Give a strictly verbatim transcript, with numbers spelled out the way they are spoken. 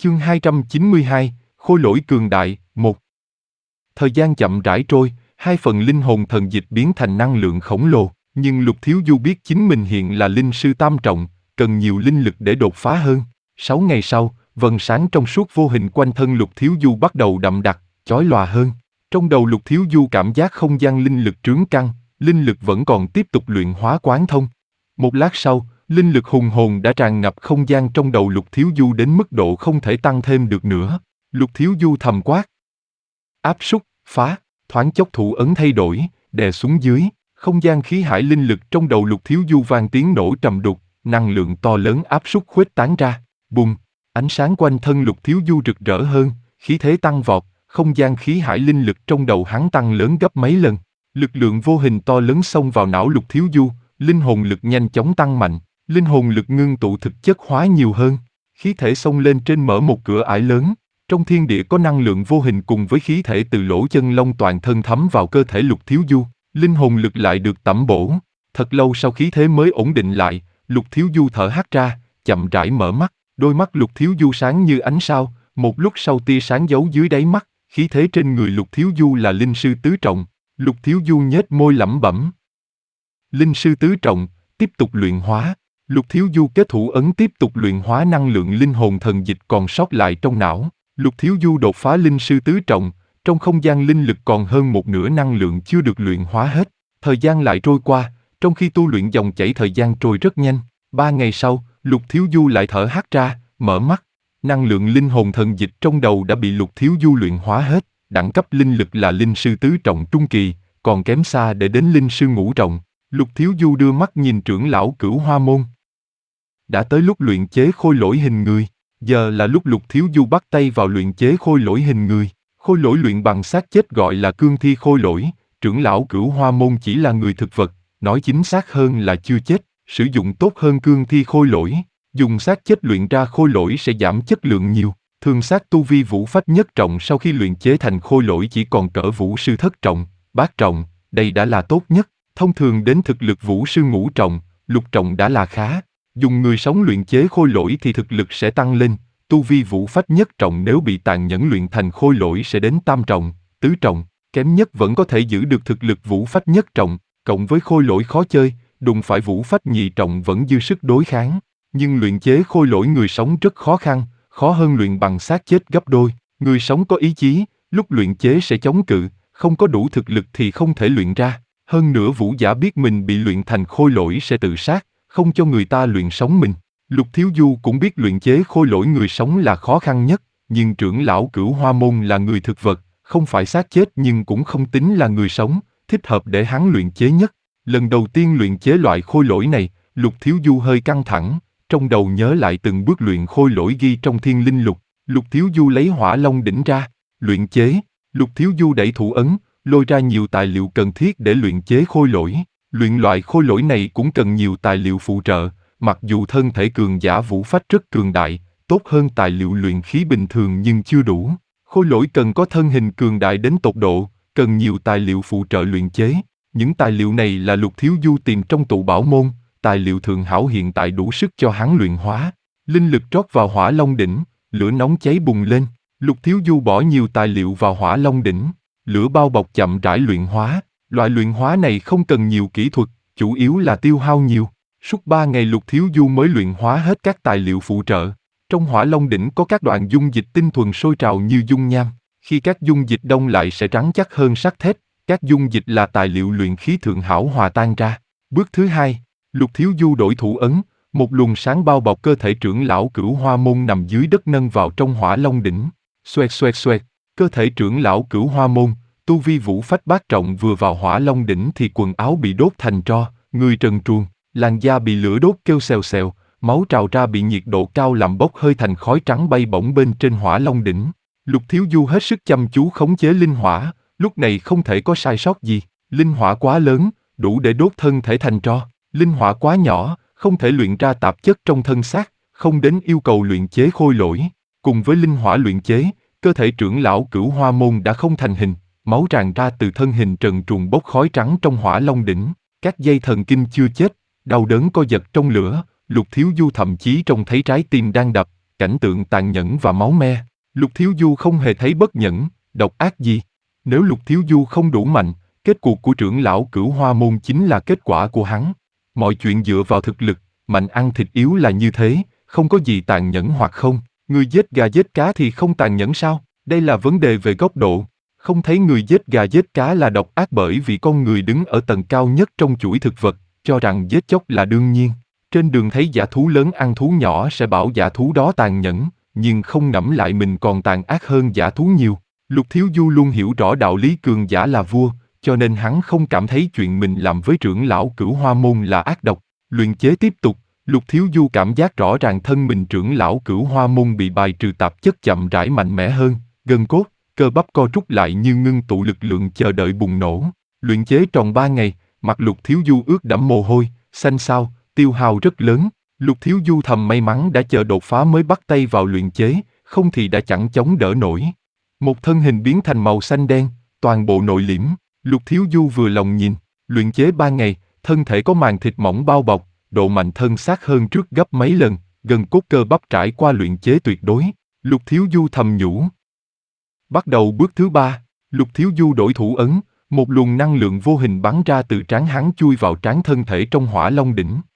Chương hai trăm chín mươi hai, Khôi lỗi cường đại, một. Thời gian chậm rãi trôi, hai phần linh hồn thần dịch biến thành năng lượng khổng lồ, nhưng Lục Thiếu Du biết chính mình hiện là linh sư tam trọng, cần nhiều linh lực để đột phá hơn. Sáu ngày sau, vầng sáng trong suốt vô hình quanh thân Lục Thiếu Du bắt đầu đậm đặc, chói lòa hơn. Trong đầu Lục Thiếu Du cảm giác không gian linh lực trướng căng, linh lực vẫn còn tiếp tục luyện hóa quán thông. Một lát sau, linh lực hùng hồn đã tràn ngập không gian trong đầu Lục Thiếu Du đến mức độ không thể tăng thêm được nữa. Lục Thiếu Du thầm quát. Áp súc, phá, thoáng chốc thủ ấn thay đổi, đè xuống dưới, không gian khí hải linh lực trong đầu Lục Thiếu Du vang tiếng nổ trầm đục, năng lượng to lớn áp súc khuếch tán ra, bùng, ánh sáng quanh thân Lục Thiếu Du rực rỡ hơn, khí thế tăng vọt, không gian khí hải linh lực trong đầu hắn tăng lớn gấp mấy lần. Lực lượng vô hình to lớn xông vào não Lục Thiếu Du, linh hồn lực nhanh chóng tăng mạnh, linh hồn lực ngưng tụ thực chất hóa nhiều hơn, khí thể xông lên trên mở một cửa ải lớn. Trong thiên địa có năng lượng vô hình cùng với khí thể từ lỗ chân lông toàn thân thấm vào cơ thể Lục Thiếu Du, linh hồn lực lại được tẩm bổ. Thật lâu sau khí thế mới ổn định lại, Lục Thiếu Du thở hắt ra, chậm rãi mở mắt, đôi mắt Lục Thiếu Du sáng như ánh sao, một lúc sau tia sáng giấu dưới đáy mắt, khí thế trên người Lục Thiếu Du là linh sư tứ trọng. Lục Thiếu Du nhếch môi lẩm bẩm. Linh sư tứ trọng, tiếp tục luyện hóa. Lục Thiếu Du kết thủ ấn tiếp tục luyện hóa năng lượng linh hồn thần dịch còn sót lại trong não. Lục Thiếu Du đột phá linh sư tứ trọng, trong không gian linh lực còn hơn một nửa năng lượng chưa được luyện hóa hết. Thời gian lại trôi qua, trong khi tu luyện dòng chảy thời gian trôi rất nhanh. Ba ngày sau, Lục Thiếu Du lại thở hắt ra, mở mắt. Năng lượng linh hồn thần dịch trong đầu đã bị Lục Thiếu Du luyện hóa hết. Đẳng cấp linh lực là linh sư tứ trọng trung kỳ, còn kém xa để đến linh sư ngũ trọng. Lục Thiếu Du đưa mắt nhìn trưởng lão Cửu Hoa Môn. Đã tới lúc luyện chế khôi lỗi hình người. Giờ là lúc Lục Thiếu Du bắt tay vào luyện chế khôi lỗi hình người. Khôi lỗi luyện bằng xác chết gọi là cương thi khôi lỗi. Trưởng lão Cửu Hoa Môn chỉ là người thực vật, nói chính xác hơn là chưa chết, sử dụng tốt hơn cương thi khôi lỗi. Dùng xác chết luyện ra khôi lỗi sẽ giảm chất lượng nhiều. Thường xác tu vi vũ phách nhất trọng sau khi luyện chế thành khôi lỗi chỉ còn cỡ vũ sư thất trọng, bát trọng, đây đã là tốt nhất. Thông thường đến thực lực vũ sư ngũ trọng, lục trọng đã là khá. Dùng người sống luyện chế khôi lỗi thì thực lực sẽ tăng lên, tu vi vũ phách nhất trọng nếu bị tàn nhẫn luyện thành khôi lỗi sẽ đến tam trọng, tứ trọng, kém nhất vẫn có thể giữ được thực lực vũ phách nhất trọng, cộng với khôi lỗi khó chơi, đụng phải vũ phách nhị trọng vẫn dư sức đối kháng. Nhưng luyện chế khôi lỗi người sống rất khó khăn, khó hơn luyện bằng xác chết gấp đôi. Người sống có ý chí, lúc luyện chế sẽ chống cự, không có đủ thực lực thì không thể luyện ra. Hơn nữa vũ giả biết mình bị luyện thành khôi lỗi sẽ tự sát, không cho người ta luyện sống mình. Lục Thiếu Du cũng biết luyện chế khôi lỗi người sống là khó khăn nhất, nhưng trưởng lão Cửu Hoa Môn là người thực vật, không phải xác chết nhưng cũng không tính là người sống, thích hợp để hắn luyện chế nhất. Lần đầu tiên luyện chế loại khôi lỗi này, Lục Thiếu Du hơi căng thẳng, trong đầu nhớ lại từng bước luyện khôi lỗi ghi trong Thiên Linh Lục. Lục Thiếu Du lấy Hỏa Long đỉnh ra, luyện chế. Lục Thiếu Du đẩy thủ ấn, lôi ra nhiều tài liệu cần thiết để luyện chế khôi lỗi. Luyện loại khôi lỗi này cũng cần nhiều tài liệu phụ trợ, mặc dù thân thể cường giả vũ phách rất cường đại, tốt hơn tài liệu luyện khí bình thường nhưng chưa đủ. Khôi lỗi cần có thân hình cường đại đến tột độ, cần nhiều tài liệu phụ trợ luyện chế. Những tài liệu này là Lục Thiếu Du tìm trong tụ bảo môn, tài liệu thượng hảo hiện tại đủ sức cho hắn luyện hóa. Linh lực trót vào Hỏa Long đỉnh, lửa nóng cháy bùng lên. Lục Thiếu Du bỏ nhiều tài liệu vào Hỏa Long đỉnh, lửa bao bọc chậm rãi luyện hóa. Loại luyện hóa này không cần nhiều kỹ thuật, chủ yếu là tiêu hao nhiều. Suốt ba ngày Lục Thiếu Du mới luyện hóa hết các tài liệu phụ trợ. Trong Hỏa Long đỉnh có các đoạn dung dịch tinh thuần sôi trào như dung nham. Khi các dung dịch đông lại sẽ rắn chắc hơn sắt thép. Các dung dịch là tài liệu luyện khí thượng hảo hòa tan ra. Bước thứ hai, Lục Thiếu Du đổi thủ ấn, một luồng sáng bao bọc cơ thể trưởng lão Cửu Hoa Môn nằm dưới đất nâng vào trong Hỏa Long đỉnh. Xoẹt xoẹt xoẹt, cơ thể trưởng lão Cửu Hoa Môn, tu vi vũ phách bát trọng vừa vào Hỏa Long đỉnh thì quần áo bị đốt thành tro, người trần truồng, làn da bị lửa đốt kêu xèo xèo, máu trào ra bị nhiệt độ cao làm bốc hơi thành khói trắng bay bổng bên trên Hỏa Long đỉnh. Lục Thiếu Du hết sức chăm chú khống chế linh hỏa, lúc này không thể có sai sót gì. Linh hỏa quá lớn, đủ để đốt thân thể thành tro. Linh hỏa quá nhỏ, không thể luyện ra tạp chất trong thân xác, không đến yêu cầu luyện chế khôi lỗi. Cùng với linh hỏa luyện chế, cơ thể trưởng lão Cửu Hoa Môn đã không thành hình, máu tràn ra từ thân hình trần truồng bốc khói trắng trong Hỏa Long đỉnh. Các dây thần kinh chưa chết, đau đớn co giật trong lửa. Lục Thiếu Du thậm chí trông thấy trái tim đang đập, cảnh tượng tàn nhẫn và máu me. Lục Thiếu Du không hề thấy bất nhẫn, độc ác gì. Nếu Lục Thiếu Du không đủ mạnh, kết cuộc của trưởng lão Cửu Hoa Môn chính là kết quả của hắn. Mọi chuyện dựa vào thực lực, mạnh ăn thịt yếu là như thế, không có gì tàn nhẫn hoặc không. Người giết gà giết cá thì không tàn nhẫn sao? Đây là vấn đề về góc độ. Không thấy người giết gà giết cá là độc ác bởi vì con người đứng ở tầng cao nhất trong chuỗi thực vật, cho rằng giết chóc là đương nhiên. Trên đường thấy dã thú lớn ăn thú nhỏ sẽ bảo dã thú đó tàn nhẫn, nhưng không ngẫm lại mình còn tàn ác hơn dã thú nhiều. Lục Thiếu Du luôn hiểu rõ đạo lý cường giả là vua, cho nên hắn không cảm thấy chuyện mình làm với trưởng lão Cửu Hoa Môn là ác độc. Luyện chế tiếp tục, Lục Thiếu Du cảm giác rõ ràng thân mình trưởng lão Cửu Hoa Môn bị bài trừ tạp chất chậm rãi mạnh mẽ hơn, gân cốt, cơ bắp co rút lại như ngưng tụ lực lượng chờ đợi bùng nổ. Luyện chế tròn ba ngày, mặt Lục Thiếu Du ướt đẫm mồ hôi, xanh xao, tiêu hao rất lớn. Lục Thiếu Du thầm may mắn đã chờ đột phá mới bắt tay vào luyện chế, không thì đã chẳng chống đỡ nổi. Một thân hình biến thành màu xanh đen, toàn bộ nội liễm. Lục Thiếu Du vừa lòng nhìn, luyện chế ba ngày, thân thể có màng thịt mỏng bao bọc, độ mạnh thân xác hơn trước gấp mấy lần, gân cốt cơ bắp trải qua luyện chế tuyệt đối. Lục Thiếu Du thầm nhủ. Bắt đầu bước thứ ba, Lục Thiếu Du đổi thủ ấn, một luồng năng lượng vô hình bắn ra từ trán hắn chui vào trán thân thể trong Hỏa Long đỉnh.